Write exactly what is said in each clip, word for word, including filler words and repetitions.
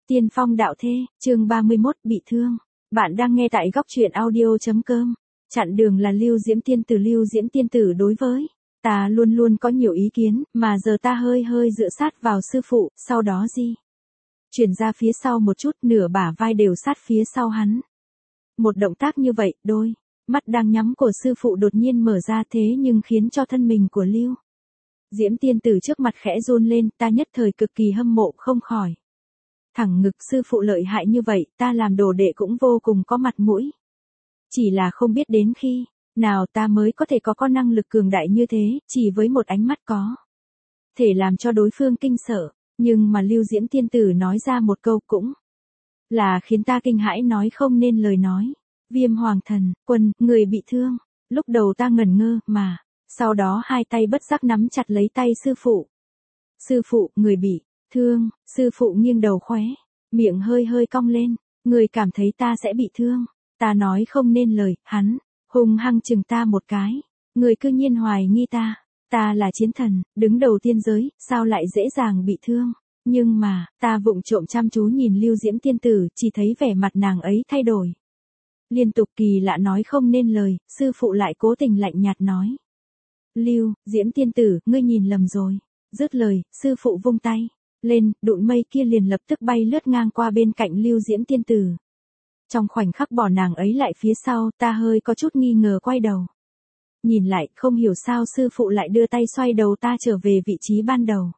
Tiên phong đạo thê, chương ba mươi mốt bị thương. Bạn đang nghe tại góc truyện audio chấm com. Chặn đường là Lưu Diễm Tiên Tử. Lưu Diễm Tiên Tử đối với ta luôn luôn có nhiều ý kiến, mà giờ ta hơi hơi dựa sát vào sư phụ, sau đó gì? Chuyển ra phía sau một chút, nửa bả vai đều sát phía sau hắn. Một động tác như vậy, đôi mắt đang nhắm của sư phụ đột nhiên mở ra, thế nhưng khiến cho thân mình của Lưu Diễm Tiên Tử trước mặt khẽ run lên, ta nhất thời cực kỳ hâm mộ không khỏi. Thẳng ngực, sư phụ lợi hại như vậy, ta làm đồ đệ cũng vô cùng có mặt mũi. Chỉ là không biết đến khi nào ta mới có thể có có năng lực cường đại như thế, chỉ với một ánh mắt có thể làm cho đối phương kinh sợ, nhưng mà Lưu Diễm Tiên Tử nói ra một câu cũng là khiến ta kinh hãi nói không nên lời nói. Viêm Hoàng Thần, Quân, người bị thương. Lúc đầu ta ngẩn ngơ, mà sau đó hai tay bất giác nắm chặt lấy tay sư phụ. Sư phụ, người bị thương. Sư phụ nghiêng đầu khóe miệng hơi hơi cong lên. Người cảm thấy ta sẽ bị thương. Ta nói không nên lời, hắn hung hăng chừng ta một cái. Người cư nhiên hoài nghi ta. Ta là chiến thần, đứng đầu tiên giới, sao lại dễ dàng bị thương. Nhưng mà, ta vụng trộm chăm chú nhìn Lưu Diễm Tiên Tử, chỉ thấy vẻ mặt nàng ấy thay đổi. Liên tục kỳ lạ nói không nên lời, sư phụ lại cố tình lạnh nhạt nói. Lưu Diễm Tiên Tử, ngươi nhìn lầm rồi. Dứt lời, sư phụ vung tay lên, đụn mây kia liền lập tức bay lướt ngang qua bên cạnh Lưu Diễm Tiên Tử. Trong khoảnh khắc bỏ nàng ấy lại phía sau, ta hơi có chút nghi ngờ quay đầu. Nhìn lại, không hiểu sao sư phụ lại đưa tay xoay đầu ta trở về vị trí ban đầu.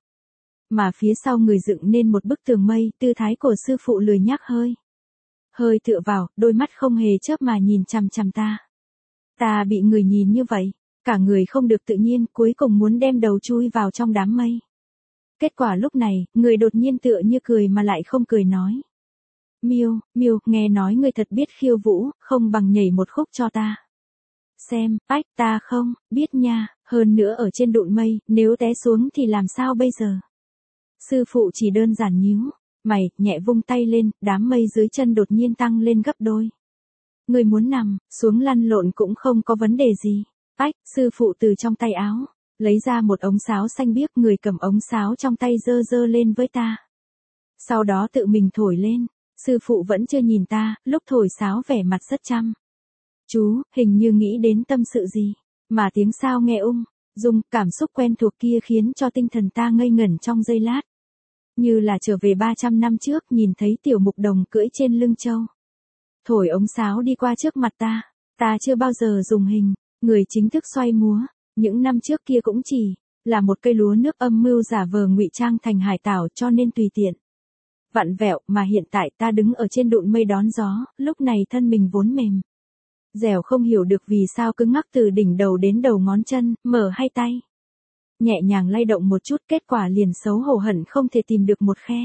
Mà phía sau người dựng nên một bức tường mây, tư thái của sư phụ lười nhác hơi hơi tựa vào, đôi mắt không hề chớp mà nhìn chằm chằm ta. Ta bị người nhìn như vậy, cả người không được tự nhiên, cuối cùng muốn đem đầu chui vào trong đám mây. Kết quả lúc này, người đột nhiên tựa như cười mà lại không cười nói. Miêu, Miêu, nghe nói người thật biết khiêu vũ, không bằng nhảy một khúc cho ta xem. Ách, ta không biết nha, hơn nữa ở trên đụn mây, nếu té xuống thì làm sao bây giờ? Sư phụ chỉ đơn giản nhíu mày, nhẹ vung tay lên, đám mây dưới chân đột nhiên tăng lên gấp đôi. Người muốn nằm xuống lăn lộn cũng không có vấn đề gì. Ách, sư phụ từ trong tay áo lấy ra một ống sáo xanh biếc, người cầm ống sáo trong tay giơ giơ lên với ta. Sau đó tự mình thổi lên. Sư phụ vẫn chưa nhìn ta, lúc thổi sáo vẻ mặt rất chăm chú, hình như nghĩ đến tâm sự gì, mà tiếng sao nghe ung dung, cảm xúc quen thuộc kia khiến cho tinh thần ta ngây ngẩn trong giây lát. Như là trở về ba trăm năm trước, nhìn thấy tiểu mục đồng cưỡi trên lưng trâu. Thổi ống sáo đi qua trước mặt ta, ta chưa bao giờ dùng hình người chính thức xoay múa, những năm trước kia cũng chỉ là một cây lúa nước âm mưu giả vờ ngụy trang thành hải tảo cho nên tùy tiện vặn vẹo, mà hiện tại ta đứng ở trên đụn mây đón gió, lúc này thân mình vốn mềm dẻo không hiểu được vì sao cứng ngắc từ đỉnh đầu đến đầu ngón chân, mở hai tay nhẹ nhàng lay động một chút, kết quả liền xấu hổ hận không thể tìm được một khe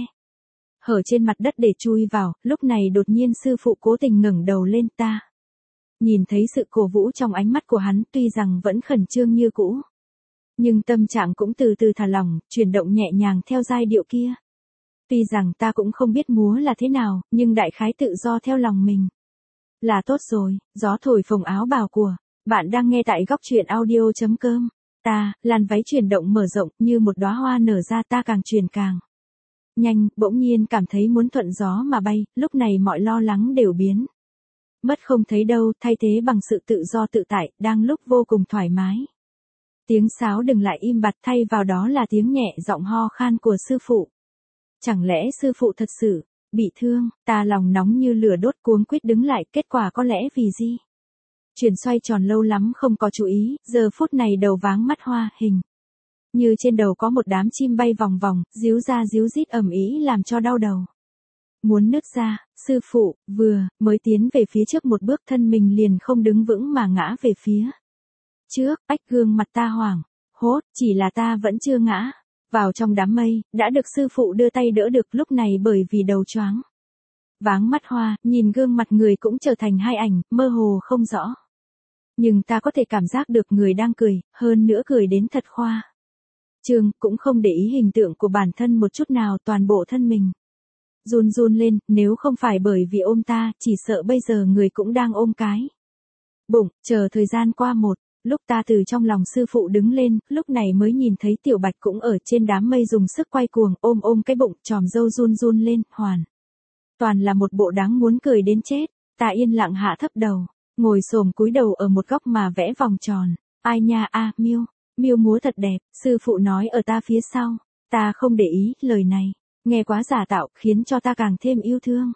hở trên mặt đất để chui vào. Lúc này đột nhiên sư phụ cố tình ngẩng đầu lên, ta nhìn thấy sự cổ vũ trong ánh mắt của hắn, tuy rằng vẫn khẩn trương như cũ, nhưng tâm trạng cũng từ từ thả lỏng, chuyển động nhẹ nhàng theo giai điệu kia. Tuy rằng ta cũng không biết múa là thế nào, nhưng đại khái tự do theo lòng mình là tốt rồi. Gió thổi phồng áo bào của bạn đang nghe tại góc truyện audio chấm com. Ta, làn váy chuyển động mở rộng, như một đóa hoa nở ra, ta càng truyền càng nhanh, bỗng nhiên cảm thấy muốn thuận gió mà bay, lúc này mọi lo lắng đều biến mất không thấy đâu, thay thế bằng sự tự do tự tại, đang lúc vô cùng thoải mái. Tiếng sáo đừng lại im bặt, thay vào đó là tiếng nhẹ giọng ho khan của sư phụ. Chẳng lẽ sư phụ thật sự bị thương? Ta lòng nóng như lửa đốt, cuống quýt đứng lại, kết quả có lẽ vì gì? Chuyển xoay tròn lâu lắm không có chú ý, giờ phút này đầu váng mắt hoa, hình như trên đầu có một đám chim bay vòng vòng, díu ra díu dít ầm ĩ làm cho đau đầu muốn nứt ra. Sư phụ vừa mới tiến về phía trước một bước, thân mình liền không đứng vững mà ngã về phía trước. Ách, gương mặt ta hoảng hốt, chỉ là ta vẫn chưa ngã vào trong đám mây, đã được sư phụ đưa tay đỡ được. Lúc này bởi vì đầu choáng váng mắt hoa, nhìn gương mặt người cũng trở thành hai ảnh mơ hồ không rõ, nhưng ta có thể cảm giác được người đang cười, hơn nữa cười đến thật khoa trương, cũng không để ý hình tượng của bản thân một chút nào, toàn bộ thân mình run run lên, nếu không phải bởi vì ôm ta, chỉ sợ bây giờ người cũng đang ôm cái bụng. Chờ thời gian qua một lúc, ta từ trong lòng sư phụ đứng lên, lúc này mới nhìn thấy Tiểu Bạch cũng ở trên đám mây dùng sức quay cuồng, ôm ôm cái bụng, tròm râu run run lên, hoàn Toàn là một bộ đáng muốn cười đến chết. Ta yên lặng hạ thấp đầu, ngồi xổm cúi đầu ở một góc mà vẽ vòng tròn. Ai nha a, à, Miêu, Miêu múa thật đẹp, sư phụ nói ở ta phía sau. Ta không để ý, lời này, nghe quá giả tạo, khiến cho ta càng thêm yêu thương.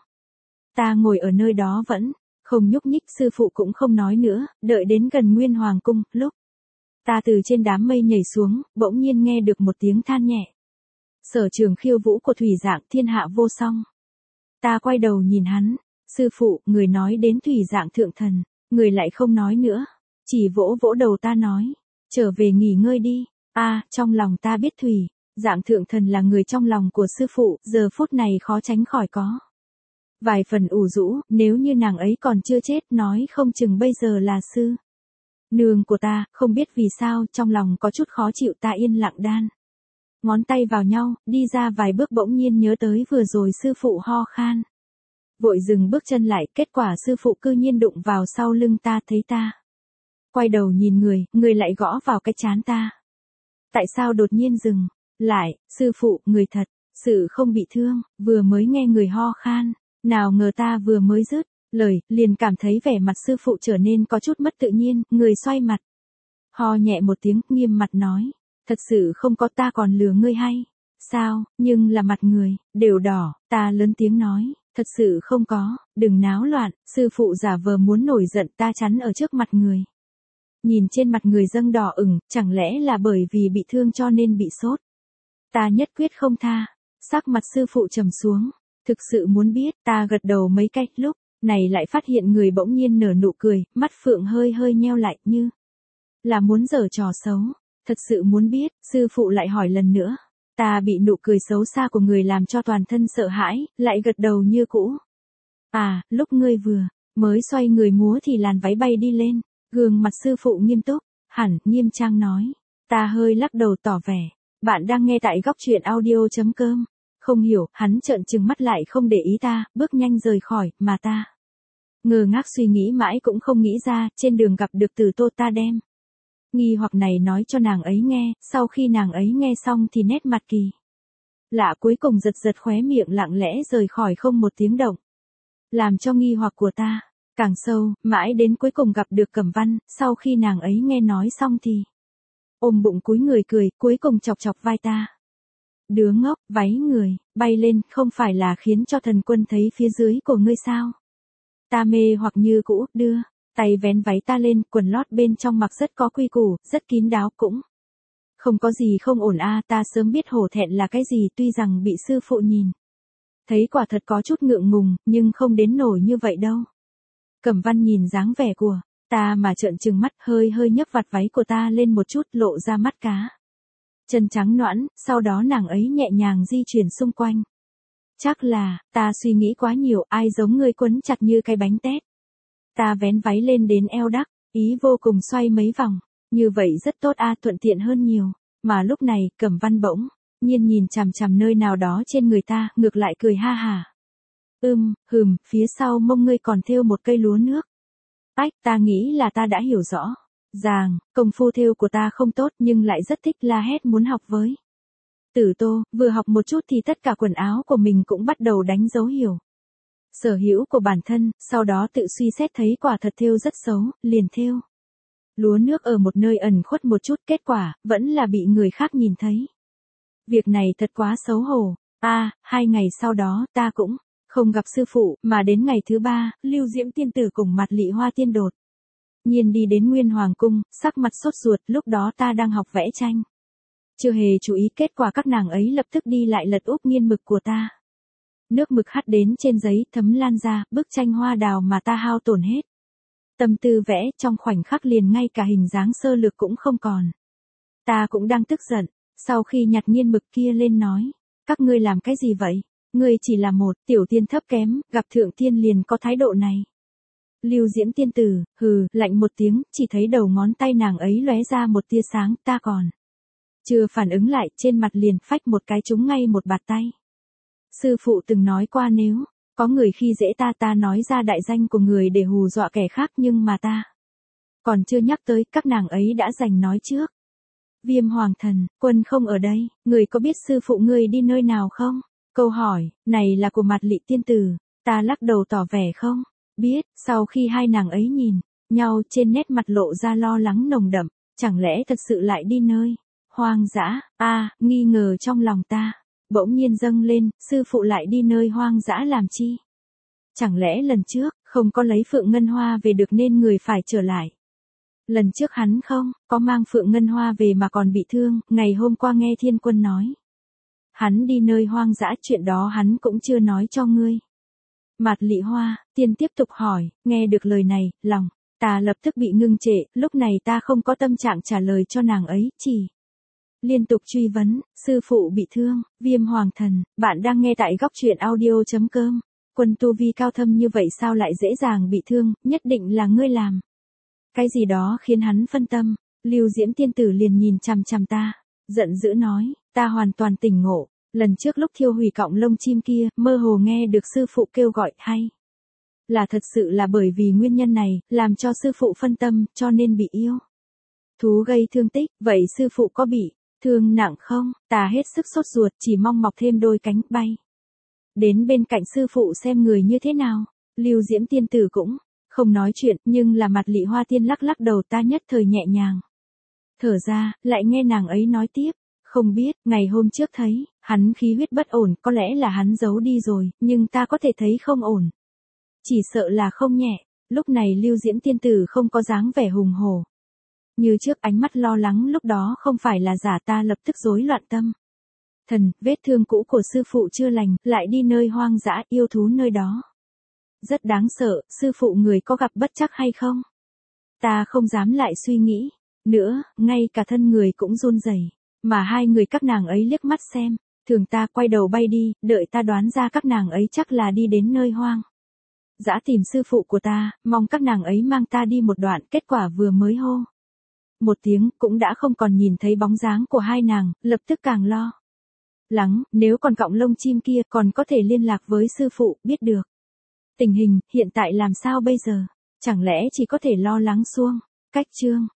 Ta ngồi ở nơi đó vẫn không nhúc nhích, sư phụ cũng không nói nữa, đợi đến gần Nguyên Hoàng cung, lúc ta từ trên đám mây nhảy xuống, bỗng nhiên nghe được một tiếng than nhẹ. Sở trường khiêu vũ của Thủy Dạng thiên hạ vô song. Ta quay đầu nhìn hắn, sư phụ, người nói đến Thủy Dạng thượng thần, người lại không nói nữa, chỉ vỗ vỗ đầu ta nói, trở về nghỉ ngơi đi. A, à, trong lòng ta biết Thủy Dạng thượng thần là người trong lòng của sư phụ, giờ phút này khó tránh khỏi có vài phần ủ rũ, nếu như nàng ấy còn chưa chết, nói không chừng bây giờ là sư nương của ta. Không biết vì sao, trong lòng có chút khó chịu, ta yên lặng đan ngón tay vào nhau, đi ra vài bước bỗng nhiên nhớ tới vừa rồi sư phụ ho khan. Vội dừng bước chân lại, kết quả sư phụ cư nhiên đụng vào sau lưng ta, thấy ta quay đầu nhìn người, người lại gõ vào cái trán ta. Tại sao đột nhiên dừng lại, sư phụ, người thật sự không bị thương, vừa mới nghe người ho khan, nào ngờ ta vừa mới dứt lời, liền cảm thấy vẻ mặt sư phụ trở nên có chút mất tự nhiên, người xoay mặt, ho nhẹ một tiếng, nghiêm mặt nói, thật sự không có, ta còn lừa ngươi hay sao? Nhưng là mặt người đều đỏ. Ta lớn tiếng nói, thật sự không có, đừng náo loạn. Sư phụ giả vờ muốn nổi giận, ta chắn ở trước mặt người. Nhìn trên mặt người dâng đỏ ửng, chẳng lẽ là bởi vì bị thương cho nên bị sốt? Ta nhất quyết không tha. Sắc mặt sư phụ trầm xuống, thực sự muốn biết. Ta gật đầu mấy cái, lúc này lại phát hiện người bỗng nhiên nở nụ cười, mắt phượng hơi hơi nheo lại, như là muốn giở trò xấu. Thật sự muốn biết, sư phụ lại hỏi lần nữa. Ta bị nụ cười xấu xa của người làm cho toàn thân sợ hãi, lại gật đầu như cũ. À, lúc ngươi vừa mới xoay người múa thì làn váy bay đi lên, gương mặt sư phụ nghiêm túc, hẳn, nghiêm trang nói. Ta hơi lắc đầu tỏ vẻ, bạn đang nghe tại góc truyện audio.com. Không hiểu, hắn trợn trừng mắt lại không để ý ta, bước nhanh rời khỏi, mà ta ngơ ngác suy nghĩ mãi cũng không nghĩ ra, trên đường gặp được Từ Tô, ta đem nghi hoặc này nói cho nàng ấy nghe. Sau khi nàng ấy nghe xong thì nét mặt kỳ lạ cuối cùng giật giật khóe miệng, lặng lẽ rời khỏi không một tiếng động, làm cho nghi hoặc của ta càng sâu. Mãi đến cuối cùng gặp được Cẩm Văn, sau khi nàng ấy nghe nói xong thì ôm bụng cúi người cười, cuối cùng chọc chọc vai ta. Đứa ngốc, váy người bay lên không phải là khiến cho thần quân thấy phía dưới của ngươi sao? Ta mê hoặc như cũ, đưa tay vén váy ta lên, quần lót bên trong mặc rất có quy củ, rất kín đáo, cũng không có gì không ổn a. À, ta sớm biết hổ thẹn là cái gì, tuy rằng bị sư phụ nhìn thấy quả thật có chút ngượng ngùng, nhưng không đến nổi như vậy đâu. Cẩm Văn nhìn dáng vẻ của ta mà trợn trừng mắt, hơi hơi nhấc vạt váy của ta lên một chút, lộ ra mắt cá chân trắng nõn, sau đó nàng ấy nhẹ nhàng di chuyển xung quanh. Chắc là ta suy nghĩ quá nhiều, ai giống ngươi quấn chặt như cái bánh tét. Ta vén váy lên đến eo đắc, ý vô cùng xoay mấy vòng, như vậy rất tốt a, à, thuận tiện hơn nhiều. Mà lúc này, Cẩm Văn bỗng nhiên nhìn chằm chằm nơi nào đó trên người ta, ngược lại cười ha hà. Ưm, hừm, phía sau mông ngươi còn thêu một cây lúa nước. Ách, ta nghĩ là ta đã hiểu rõ ràng, công phu thêu của ta không tốt nhưng lại rất thích, la hét muốn học với Tử Tô. Vừa học một chút thì tất cả quần áo của mình cũng bắt đầu đánh dấu hiểu sở hữu của bản thân, sau đó tự suy xét thấy quả thật thêu rất xấu, liền thêu lúa nước ở một nơi ẩn khuất một chút, kết quả vẫn là bị người khác nhìn thấy. Việc này thật quá xấu hổ. A, à, hai ngày sau đó, ta cũng không gặp sư phụ, mà đến ngày thứ ba, Lưu Diễm tiên tử cùng Mạt Lị Hoa tiên đột nhiên đi đến Nguyên Hoàng cung, sắc mặt sốt ruột. Lúc đó ta đang học vẽ tranh, chưa hề chú ý, kết quả các nàng ấy lập tức đi lại lật úp nghiên mực của ta. Nước mực hắt đến trên giấy, thấm lan ra, bức tranh hoa đào mà ta hao tổn hết tâm tư vẽ, trong khoảnh khắc liền ngay cả hình dáng sơ lược cũng không còn. Ta cũng đang tức giận, sau khi nhặt nghiên mực kia lên nói, các ngươi làm cái gì vậy? Ngươi chỉ là một tiểu tiên thấp kém, gặp thượng tiên liền có thái độ này. Lưu Diễm tiên tử, hừ, lạnh một tiếng, chỉ thấy đầu ngón tay nàng ấy lóe ra một tia sáng, ta còn chưa phản ứng lại, trên mặt liền phách một cái trúng ngay một bạt tay. Sư phụ từng nói qua nếu có người khi dễ ta, ta nói ra đại danh của người để hù dọa kẻ khác, nhưng mà ta còn chưa nhắc tới, các nàng ấy đã giành nói trước. Viêm Hoàng thần, quân không ở đây, người có biết sư phụ ngươi đi nơi nào không? Câu hỏi này là của Mạt Lị tiên tử. Ta lắc đầu tỏ vẻ không biết, sau khi hai nàng ấy nhìn nhau trên nét mặt lộ ra lo lắng nồng đậm, chẳng lẽ thật sự lại đi nơi hoang dã, a à, nghi ngờ trong lòng ta, bỗng nhiên dâng lên, sư phụ lại đi nơi hoang dã làm chi? Chẳng lẽ lần trước, không có lấy Phượng Ngân Hoa về được nên người phải trở lại? Lần trước hắn không có mang Phượng Ngân Hoa về mà còn bị thương, ngày hôm qua nghe Thiên Quân nói. Hắn đi nơi hoang dã, chuyện đó hắn cũng chưa nói cho ngươi. Mạt Lị Hoa, tiên tiếp tục hỏi, nghe được lời này, lòng ta lập tức bị ngưng trệ, lúc này ta không có tâm trạng trả lời cho nàng ấy, chỉ liên tục truy vấn, sư phụ bị thương, Viêm Hoàng Thần, bạn đang nghe tại góc truyện audio.com. Quân tu vi cao thâm như vậy sao lại dễ dàng bị thương, nhất định là ngươi làm. Cái gì đó khiến hắn phân tâm, Lưu Diễm tiên tử liền nhìn chằm chằm ta, giận dữ nói, ta hoàn toàn tỉnh ngộ, lần trước lúc thiêu hủy cọng lông chim kia, mơ hồ nghe được sư phụ kêu gọi hay. Là thật sự là bởi vì nguyên nhân này, làm cho sư phụ phân tâm, cho nên bị yêu thú gây thương tích, vậy sư phụ có bị thương nặng không? Ta hết sức sốt ruột, chỉ mong mọc thêm đôi cánh bay đến bên cạnh sư phụ xem người như thế nào. Lưu Diễm tiên tử cũng không nói chuyện, nhưng là Mạt Lị Hoa tiên lắc lắc đầu, ta nhất thời nhẹ nhàng thở ra, lại nghe nàng ấy nói tiếp, không biết, ngày hôm trước thấy hắn khí huyết bất ổn, có lẽ là hắn giấu đi rồi, nhưng ta có thể thấy không ổn. Chỉ sợ là không nhẹ. Lúc này Lưu Diễm tiên tử không có dáng vẻ hùng hổ như trước, ánh mắt lo lắng lúc đó không phải là giả, ta lập tức rối loạn tâm thần, vết thương cũ của sư phụ chưa lành, lại đi nơi hoang dã, yêu thú nơi đó rất đáng sợ, sư phụ người có gặp bất trắc hay không? Ta không dám lại suy nghĩ nữa, ngay cả thân người cũng run rẩy. Mà hai người các nàng ấy liếc mắt xem thường ta, quay đầu bay đi, đợi ta đoán ra các nàng ấy chắc là đi đến nơi hoang dã tìm sư phụ của ta, mong các nàng ấy mang ta đi một đoạn, kết quả vừa mới hô một tiếng, cũng đã không còn nhìn thấy bóng dáng của hai nàng, lập tức càng lo lắng, nếu còn cọng lông chim kia còn có thể liên lạc với sư phụ, biết được tình hình hiện tại làm sao bây giờ, chẳng lẽ chỉ có thể lo lắng suông cách chương.